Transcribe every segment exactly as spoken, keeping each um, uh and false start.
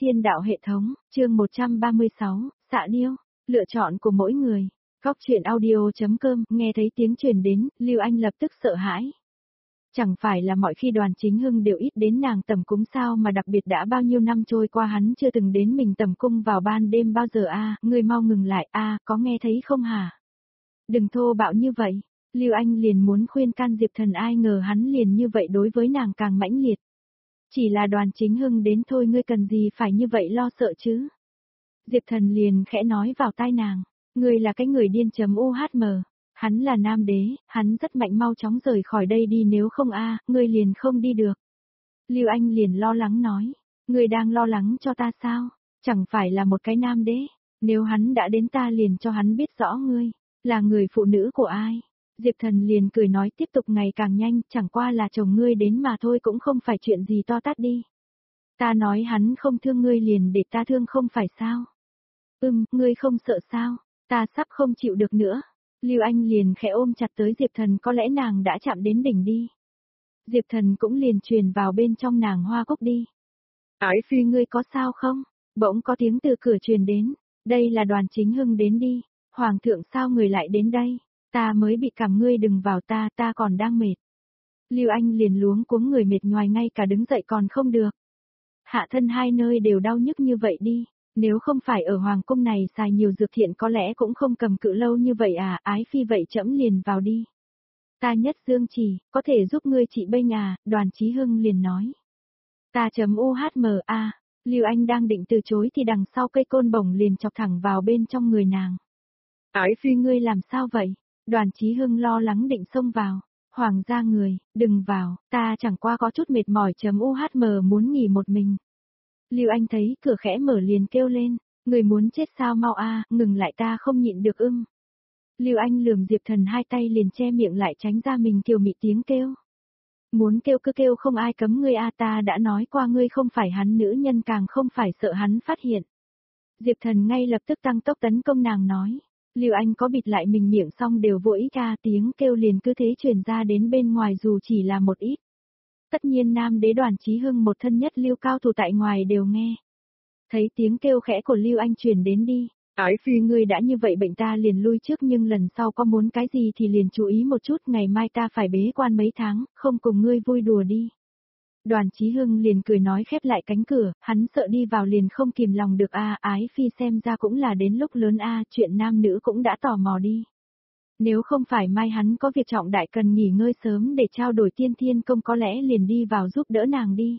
Thiên đạo hệ thống, chương một trăm ba mươi sáu, xạ điêu, lựa chọn của mỗi người. Góc truyện audio.com, nghe thấy tiếng truyền đến, Lưu Anh lập tức sợ hãi. Chẳng phải là mọi khi Đoàn Chính Hưng đều ít đến nàng tầm cúng sao, mà đặc biệt đã bao nhiêu năm trôi qua hắn chưa từng đến mình tầm cung vào ban đêm bao giờ a, à, ngươi mau ngừng lại a, à, có nghe thấy không hả? Đừng thô bạo như vậy. Lưu Anh liền muốn khuyên can Diệp Thần, ai ngờ hắn liền như vậy đối với nàng càng mãnh liệt. Chỉ là Đoàn Chính Hưng đến thôi, ngươi cần gì phải như vậy lo sợ chứ? Diệp Thần liền khẽ nói vào tai nàng, ngươi là cái người điên chấm u hát em, hắn là nam đế, hắn rất mạnh, mau chóng rời khỏi đây đi, nếu không a, ngươi liền không đi được. Lưu Anh liền lo lắng nói, ngươi đang lo lắng cho ta sao? Chẳng phải là một cái nam đế, nếu hắn đã đến ta liền cho hắn biết rõ ngươi là người phụ nữ của ai. Diệp Thần liền cười nói tiếp tục ngày càng nhanh, chẳng qua là chồng ngươi đến mà thôi, cũng không phải chuyện gì to tát đi. Ta nói hắn không thương ngươi liền để ta thương không phải sao? Ừm, ngươi không sợ sao? Ta sắp không chịu được nữa. Lưu Anh liền khẽ ôm chặt tới Diệp Thần, có lẽ nàng đã chạm đến đỉnh đi. Diệp Thần cũng liền truyền vào bên trong nàng hoa cúc đi. Ái phi, ngươi có sao không? Bỗng có tiếng từ cửa truyền đến, đây là Đoàn Chính Hưng đến đi. Hoàng thượng sao người lại đến đây? Ta mới bị cảm, ngươi đừng vào, ta, ta còn đang mệt. Lưu Anh liền luống cuống, người mệt nhoài ngay cả đứng dậy còn không được. Hạ thân hai nơi đều đau nhức như vậy đi, nếu không phải ở hoàng cung này xài nhiều dược thiện có lẽ cũng không cầm cự lâu như vậy à, ái phi vậy trẫm liền vào đi. Ta nhất dương chỉ, có thể giúp ngươi trị bênh à, Đoàn Chí Hưng liền nói. Ta chấm u hát em a, Lưu Anh đang định từ chối thì đằng sau cây côn bổng liền chọc thẳng vào bên trong người nàng. Ái phi, ngươi làm sao vậy? Đoàn Chí Hưng lo lắng định xông vào. Hoàng gia người, đừng vào, ta chẳng qua có chút mệt mỏi chấm u hát em muốn nghỉ một mình. Lưu Anh thấy cửa khẽ mở liền kêu lên, người muốn chết sao, mau a, ngừng lại, ta không nhịn được ưng. Lưu Anh lườm Diệp Thần hai tay liền che miệng lại tránh ra mình kiều mị tiếng kêu. Muốn kêu cứ kêu, không ai cấm ngươi a, ta đã nói qua ngươi không phải hắn nữ nhân, càng không phải sợ hắn phát hiện. Diệp Thần ngay lập tức tăng tốc tấn công nàng nói. Lưu Anh có bịt lại mình miệng xong đều vô ý ca, tiếng kêu liền cứ thế truyền ra đến bên ngoài dù chỉ là một ít. Tất nhiên nam đế Đoàn Chí Hưng một thân nhất lưu cao thủ tại ngoài đều nghe. Thấy tiếng kêu khẽ của Lưu Anh truyền đến đi, ái phi, ngươi đã như vậy bệnh ta liền lui trước, nhưng lần sau có muốn cái gì thì liền chú ý một chút, ngày mai ta phải bế quan mấy tháng, không cùng ngươi vui đùa đi. Đoàn Chí Hưng liền cười nói khép lại cánh cửa, hắn sợ đi vào liền không kìm lòng được a, à, ái phi xem ra cũng là đến lúc lớn a, à, chuyện nam nữ cũng đã tò mò đi. Nếu không phải mai hắn có việc trọng đại cần nghỉ ngơi sớm để trao đổi tiên thiên công, có lẽ liền đi vào giúp đỡ nàng đi.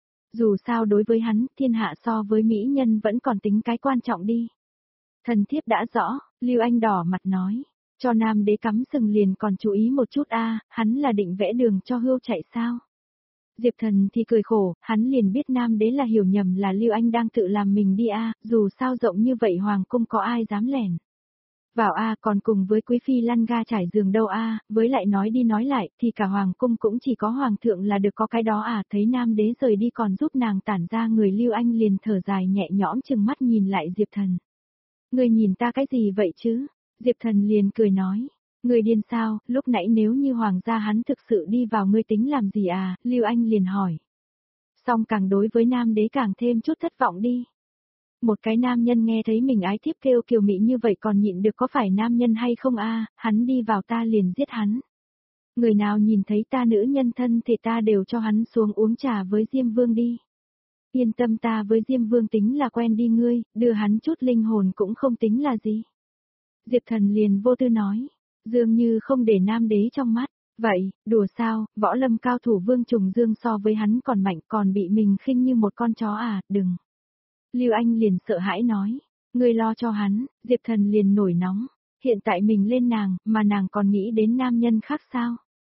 Dù sao đối với hắn, thiên hạ so với mỹ nhân vẫn còn tính cái quan trọng đi. Thần thiếp đã rõ, Lưu Anh đỏ mặt nói, cho nam đế cắm sừng liền còn chú ý một chút a, à, hắn là định vẽ đường cho hươu chạy sao? Diệp Thần thì cười khổ, hắn liền biết nam đế là hiểu nhầm là Lưu Anh đang tự làm mình đi a, à, dù sao rộng như vậy hoàng cung có ai dám lẻn vào a, à, còn cùng với quý phi lăn ga trải giường đâu a, à, với lại nói đi nói lại thì cả hoàng cung cũng chỉ có hoàng thượng là được có cái đó à, thấy nam đế rời đi còn giúp nàng tản ra người, Lưu Anh liền thở dài nhẹ nhõm chừng mắt nhìn lại Diệp Thần. Ngươi nhìn ta cái gì vậy chứ? Diệp Thần liền cười nói. Ngươi điên sao, lúc nãy nếu như hoàng gia hắn thực sự đi vào ngươi tính làm gì à, Lưu Anh liền hỏi. Song càng đối với nam đế càng thêm chút thất vọng đi. Một cái nam nhân nghe thấy mình ái thiếp kêu kiều mị như vậy còn nhịn được, có phải nam nhân hay không a, à, hắn đi vào ta liền giết hắn. Người nào nhìn thấy ta nữ nhân thân thì ta đều cho hắn xuống uống trà với Diêm Vương đi. Yên tâm, ta với Diêm Vương tính là quen đi, ngươi, đưa hắn chút linh hồn cũng không tính là gì. Diệp Thần liền vô tư nói. Dường như không để nam đế trong mắt, vậy, đùa sao, võ lâm cao thủ Vương Trùng Dương so với hắn còn mạnh, còn bị mình khinh như một con chó à, đừng. Lưu Anh liền sợ hãi nói, ngươi lo cho hắn, Diệp Thần liền nổi nóng, hiện tại mình lên nàng, mà nàng còn nghĩ đến nam nhân khác sao?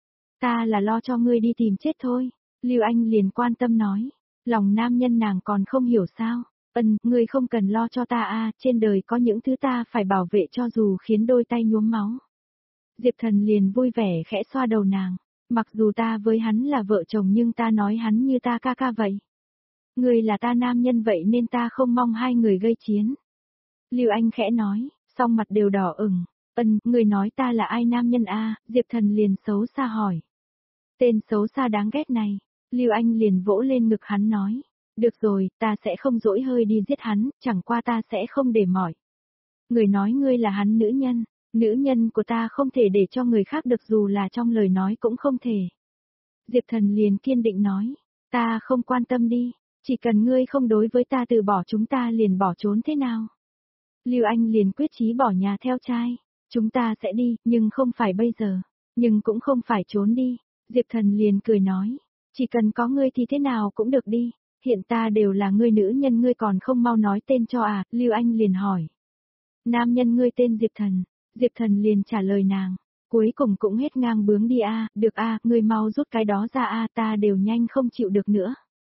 Ta là lo cho ngươi đi tìm chết thôi, Lưu Anh liền quan tâm nói, lòng nam nhân nàng còn không hiểu sao? Ân, ngươi không cần lo cho ta a, trên đời có những thứ ta phải bảo vệ cho dù khiến đôi tay nhuốm máu. Diệp Thần liền vui vẻ khẽ xoa đầu nàng, mặc dù ta với hắn là vợ chồng nhưng ta nói hắn như ta ca ca vậy. Người là ta nam nhân vậy nên ta không mong hai người gây chiến. Lưu Anh khẽ nói, song mặt đều đỏ ửng. Ân, người nói ta là ai nam nhân a? Diệp Thần liền xấu xa hỏi. Tên xấu xa đáng ghét này, Lưu Anh liền vỗ lên ngực hắn nói, Được rồi, ta sẽ không dỗi hơi đi giết hắn, chẳng qua ta sẽ không để mỏi. Người nói ngươi là hắn nữ nhân, nữ nhân của ta không thể để cho người khác được dù là trong lời nói cũng không thể. Diệp Thần liền kiên định nói, ta không quan tâm đi, chỉ cần ngươi không đối với ta từ bỏ chúng ta liền bỏ trốn thế nào. Lưu Anh liền quyết chí bỏ nhà theo trai, chúng ta sẽ đi, nhưng không phải bây giờ, nhưng cũng không phải trốn đi. Diệp Thần liền cười nói, chỉ cần có ngươi thì thế nào cũng được đi, hiện ta đều là ngươi nữ nhân ngươi còn không mau nói tên cho à, Lưu Anh liền hỏi. Nam nhân ngươi tên Diệp Thần, Diệp Thần liền trả lời nàng, cuối cùng cũng hết ngang bướng đi a, được a, ngươi mau rút cái đó ra a, ta đều nhanh không chịu được nữa.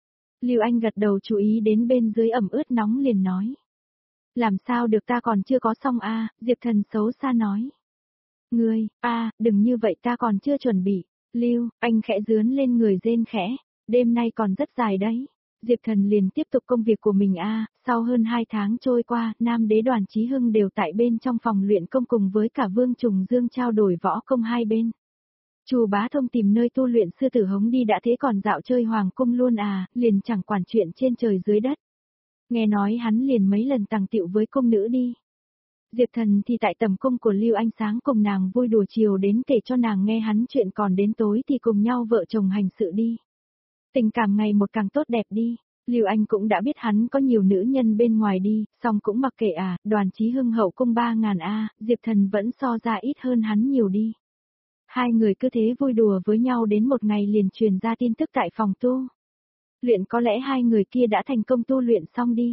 Lưu Anh gật đầu chú ý đến bên dưới ẩm ướt nóng liền nói. Làm sao được ta còn chưa có xong a, Diệp Thần xấu xa nói. Ngươi, a, đừng như vậy ta còn chưa chuẩn bị. Lưu, anh khẽ dướn lên người rên khẽ, đêm nay còn rất dài đấy. Diệp Thần liền tiếp tục công việc của mình a, sau hơn hai tháng trôi qua, Nam Đế Đoàn Chí Hưng đều tại bên trong phòng luyện công cùng với cả Vương Trùng Dương trao đổi võ công hai bên. Chu Bá Thông tìm nơi tu luyện sư tử hống đi đã thế còn dạo chơi hoàng cung luôn à, liền chẳng quản chuyện trên trời dưới đất. Nghe nói hắn liền mấy lần tàng tiệu với cung nữ đi. Diệp Thần thì tại tầm cung của Lưu Anh sáng cùng nàng vui đùa chiều đến kể cho nàng nghe hắn chuyện còn đến tối thì cùng nhau vợ chồng hành sự đi. Tình cảm ngày một càng tốt đẹp đi, Lưu Anh cũng đã biết hắn có nhiều nữ nhân bên ngoài đi, song cũng mặc kệ à, Đoàn Chí Hưng hậu cung ba ngàn a, Diệp Thần vẫn so ra ít hơn hắn nhiều đi. Hai người cứ thế vui đùa với nhau đến một ngày liền truyền ra tin tức tại phòng tu luyện, có lẽ hai người kia đã thành công tu luyện xong đi.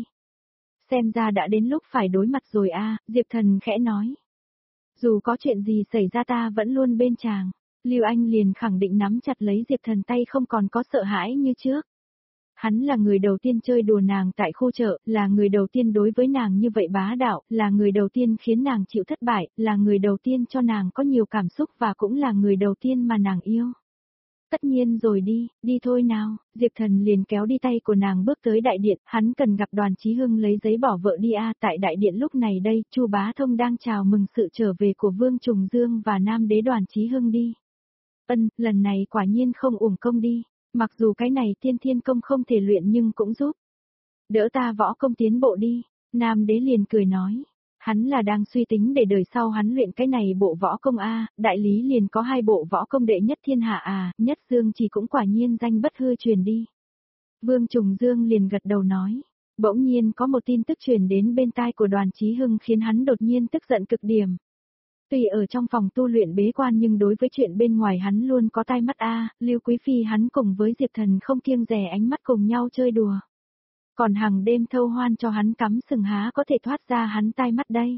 Xem ra đã đến lúc phải đối mặt rồi a, Diệp Thần khẽ nói. Dù có chuyện gì xảy ra ta vẫn luôn bên chàng. Lưu Anh liền khẳng định nắm chặt lấy Diệp Thần tay không còn có sợ hãi như trước. Hắn là người đầu tiên chơi đùa nàng tại khu chợ, là người đầu tiên đối với nàng như vậy bá đạo, là người đầu tiên khiến nàng chịu thất bại, là người đầu tiên cho nàng có nhiều cảm xúc và cũng là người đầu tiên mà nàng yêu. Tất nhiên rồi đi, đi thôi nào, Diệp Thần liền kéo đi tay của nàng bước tới đại điện, hắn cần gặp Đoàn Chí Hưng lấy giấy bỏ vợ đi a, tại đại điện lúc này đây, Chu Bá Thông đang chào mừng sự trở về của Vương Trùng Dương và Nam Đế Đoàn Chí Hưng đi. Ân, lần này quả nhiên không uổng công đi, mặc dù cái này tiên thiên công không thể luyện nhưng cũng giúp. Đỡ ta võ công tiến bộ đi, Nam Đế liền cười nói. Hắn là đang suy tính để đời sau hắn luyện cái này bộ võ công a, đại lý liền có hai bộ võ công đệ nhất thiên hạ à, nhất Dương chỉ cũng quả nhiên danh bất hư truyền đi. Vương Trùng Dương liền gật đầu nói, bỗng nhiên có một tin tức truyền đến bên tai của Đoàn Chí Hưng khiến hắn đột nhiên tức giận cực điểm. Tuy ở trong phòng tu luyện bế quan nhưng đối với chuyện bên ngoài hắn luôn có tai mắt a, Lưu Quý Phi hắn cùng với Diệp Thần không kiêng dè ánh mắt cùng nhau chơi đùa. Còn hàng đêm thâu hoan cho hắn cắm sừng há có thể thoát ra hắn tai mắt đây.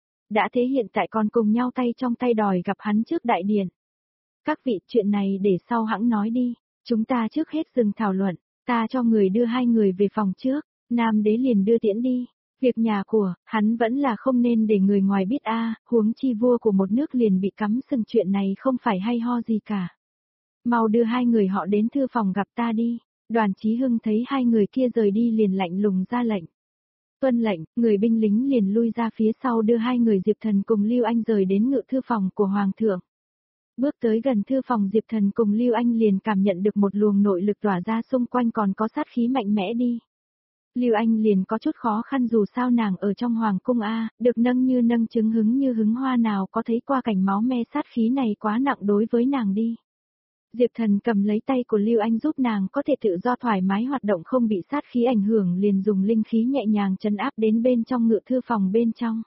Đã thế hiện tại còn cùng nhau tay trong tay đòi gặp hắn trước đại điện. Các vị, chuyện này để sau hãng nói đi, chúng ta trước hết dừng thảo luận, ta cho người đưa hai người về phòng trước, Nam Đế liền đưa tiễn đi. Việc nhà của, hắn vẫn là không nên để người ngoài biết a, huống chi vua của một nước liền bị cắm sừng chuyện này không phải hay ho gì cả. Mau đưa hai người họ đến thư phòng gặp ta đi. Đoàn Chí Hưng thấy hai người kia rời đi liền lạnh lùng ra lệnh. Tuân lệnh, người binh lính liền lui ra phía sau đưa hai người Diệp Thần cùng Lưu Anh rời đến ngự thư phòng của Hoàng thượng. Bước tới gần thư phòng Diệp Thần cùng Lưu Anh liền cảm nhận được một luồng nội lực tỏa ra xung quanh còn có sát khí mạnh mẽ đi. Lưu Anh liền có chút khó khăn dù sao nàng ở trong Hoàng cung A, được nâng như nâng trứng hứng như hứng hoa nào có thấy qua cảnh máu me sát khí này quá nặng đối với nàng đi. Diệp Thần cầm lấy tay của Lưu Anh giúp nàng có thể tự do thoải mái hoạt động không bị sát khí ảnh hưởng liền dùng linh khí nhẹ nhàng trấn áp đến bên trong ngự thư phòng bên trong.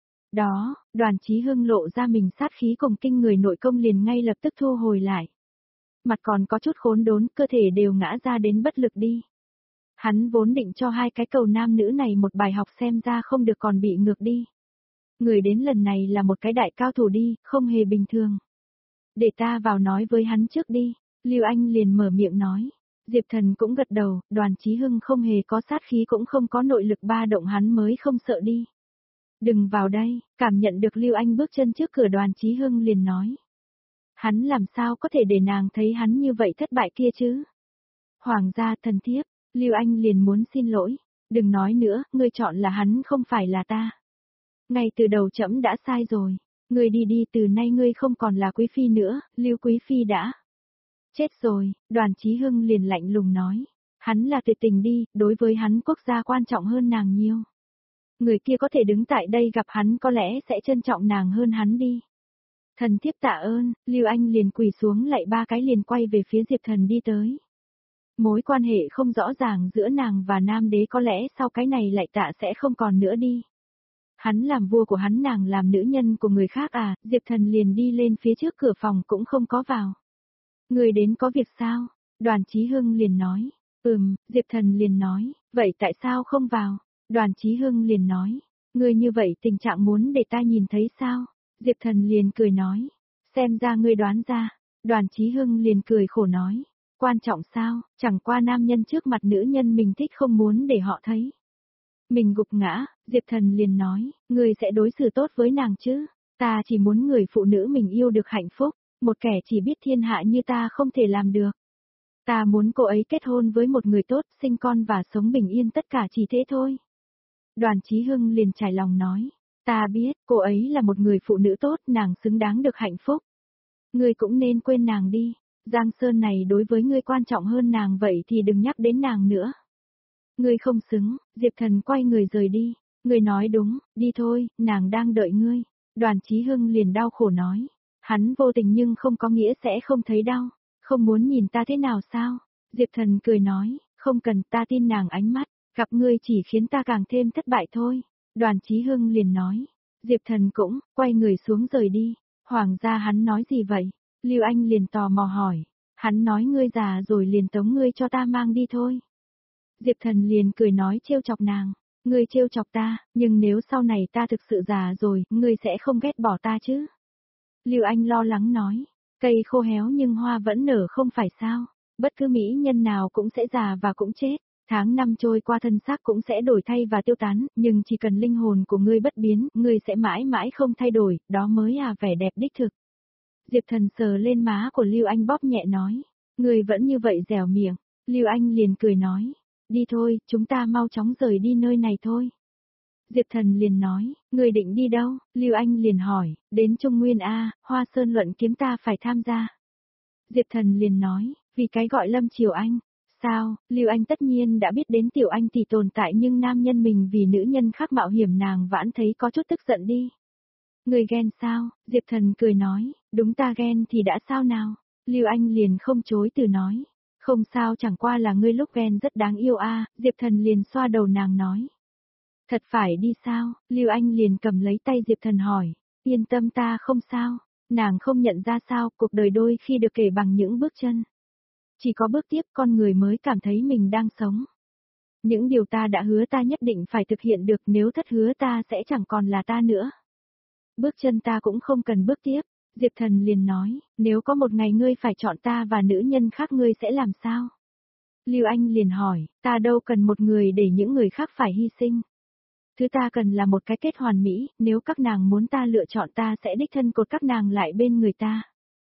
Đó, Đoàn Chí Hưng lộ ra mình sát khí cùng kinh người nội công liền ngay lập tức thu hồi lại. Mặt còn có chút khốn đốn, cơ thể đều ngã ra đến bất lực đi. Hắn vốn định cho hai cái cầu nam nữ này một bài học xem ra không được còn bị ngược đi. Người đến lần này là một cái đại cao thủ đi, không hề bình thường. Để ta vào nói với hắn trước đi, Lưu Anh liền mở miệng nói. Diệp Thần cũng gật đầu, Đoàn Chí Hưng không hề có sát khí cũng không có nội lực ba động hắn mới không sợ đi. Đừng vào đây, cảm nhận được Lưu Anh bước chân trước cửa Đoàn Chí Hưng liền nói. Hắn làm sao có thể để nàng thấy hắn như vậy thất bại kia chứ? Hoàng gia thần thiếp, Lưu Anh liền muốn xin lỗi, đừng nói nữa, ngươi chọn là hắn không phải là ta. Ngay từ đầu trẫm đã sai rồi. Ngươi đi đi, từ nay ngươi không còn là quý phi nữa, Lưu Quý Phi đã chết rồi, Đoàn Chí Hưng liền lạnh lùng nói. Hắn là tuyệt tình đi, đối với hắn quốc gia quan trọng hơn nàng nhiều. Người kia có thể đứng tại đây gặp hắn có lẽ sẽ trân trọng nàng hơn hắn đi. Thần thiếp tạ ơn, Lưu Anh liền quỳ xuống lạy ba cái liền quay về phía Diệp Thần đi tới. Mối quan hệ không rõ ràng giữa nàng và nam đế có lẽ sau cái này lạy tạ sẽ không còn nữa đi. Hắn làm vua của hắn, nàng làm nữ nhân của người khác à, Diệp Thần liền đi lên phía trước cửa phòng cũng không có vào. Người đến có việc sao? Đoàn Chí Hưng liền nói. Ừm, Diệp Thần liền nói, vậy tại sao không vào? Đoàn Chí Hưng liền nói, ngươi như vậy tình trạng muốn để ta nhìn thấy sao? Diệp Thần liền cười nói, xem ra ngươi đoán ra. Đoàn Chí Hưng liền cười khổ nói, quan trọng sao, chẳng qua nam nhân trước mặt nữ nhân mình thích không muốn để họ thấy. Mình gục ngã, Diệp Thần liền nói, ngươi sẽ đối xử tốt với nàng chứ? Ta chỉ muốn người phụ nữ mình yêu được hạnh phúc, một kẻ chỉ biết thiên hạ như ta không thể làm được. Ta muốn cô ấy kết hôn với một người tốt, sinh con và sống bình yên, tất cả chỉ thế thôi. Đoàn Chí Hưng liền trải lòng nói, ta biết, cô ấy là một người phụ nữ tốt, nàng xứng đáng được hạnh phúc. Ngươi cũng nên quên nàng đi, Giang Sơn này đối với ngươi quan trọng hơn nàng, vậy thì đừng nhắc đến nàng nữa. Ngươi không xứng, Diệp Thần quay người rời đi, ngươi nói đúng, đi thôi, nàng đang đợi ngươi. Đoàn Chí Hưng liền đau khổ nói, hắn vô tình nhưng không có nghĩa sẽ không thấy đau, không muốn nhìn ta thế nào sao? Diệp Thần cười nói, không cần, ta tin nàng ánh mắt, gặp ngươi chỉ khiến ta càng thêm thất bại thôi. Đoàn Chí Hưng liền nói, Diệp Thần cũng, quay người xuống rời đi. Hoàng gia hắn nói gì vậy? Lưu Anh liền tò mò hỏi, hắn nói ngươi già rồi liền tống ngươi cho ta mang đi thôi. Diệp Thần liền cười nói trêu chọc nàng, ngươi trêu chọc ta, nhưng nếu sau này ta thực sự già rồi, ngươi sẽ không ghét bỏ ta chứ? Lưu Anh lo lắng nói, cây khô héo nhưng hoa vẫn nở không phải sao? Bất cứ mỹ nhân nào cũng sẽ già và cũng chết, tháng năm trôi qua thân xác cũng sẽ đổi thay và tiêu tán, nhưng chỉ cần linh hồn của ngươi bất biến, ngươi sẽ mãi mãi không thay đổi, đó mới là vẻ đẹp đích thực. Diệp Thần sờ lên má của Lưu Anh bóp nhẹ nói, ngươi vẫn như vậy dẻo miệng. Lưu Anh liền cười nói, đi thôi, chúng ta mau chóng rời đi nơi này thôi. Diệp Thần liền nói, người định đi đâu? Lưu Anh liền hỏi, đến Trung Nguyên A, Hoa Sơn luận kiếm ta phải tham gia. Diệp Thần liền nói, vì cái gọi Lâm Triều Anh. Sao, Lưu Anh tất nhiên đã biết đến Tiểu Anh thì tồn tại, nhưng nam nhân mình vì nữ nhân khác mạo hiểm, nàng vãn thấy có chút tức giận đi. Người ghen sao? Diệp Thần cười nói, đúng ta ghen thì đã sao nào? Lưu Anh liền không chối từ nói, không sao, chẳng qua là ngươi lúc ghen rất đáng yêu a. Diệp Thần liền xoa đầu nàng nói. Thật phải đi sao? Lưu Anh liền cầm lấy tay Diệp Thần hỏi, yên tâm ta không sao. Nàng không nhận ra sao, cuộc đời đôi khi được kể bằng những bước chân. Chỉ có bước tiếp con người mới cảm thấy mình đang sống. Những điều ta đã hứa ta nhất định phải thực hiện được, nếu thất hứa ta sẽ chẳng còn là ta nữa. Bước chân ta cũng không cần bước tiếp. Diệp Thần liền nói, nếu có một ngày ngươi phải chọn ta và nữ nhân khác ngươi sẽ làm sao? Lưu Anh liền hỏi, ta đâu cần một người để những người khác phải hy sinh. Thứ ta cần là một cái kết hoàn mỹ, nếu các nàng muốn ta lựa chọn ta sẽ đích thân cột các nàng lại bên người ta.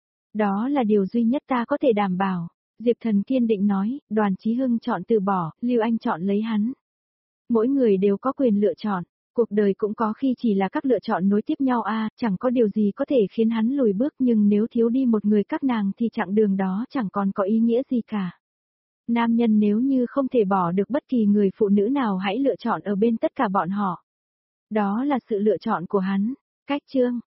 Đó là điều duy nhất ta có thể đảm bảo. Diệp Thần kiên định nói, Đoàn Chí Hưng chọn từ bỏ, Lưu Anh chọn lấy hắn. Mỗi người đều có quyền lựa chọn, cuộc đời cũng có khi chỉ là các lựa chọn nối tiếp nhau a, chẳng có điều gì có thể khiến hắn lùi bước, nhưng nếu thiếu đi một người các nàng thì chặng đường đó chẳng còn có ý nghĩa gì cả. Nam nhân nếu như không thể bỏ được bất kỳ người phụ nữ nào, hãy lựa chọn ở bên tất cả bọn họ. Đó là sự lựa chọn của hắn. Cách chương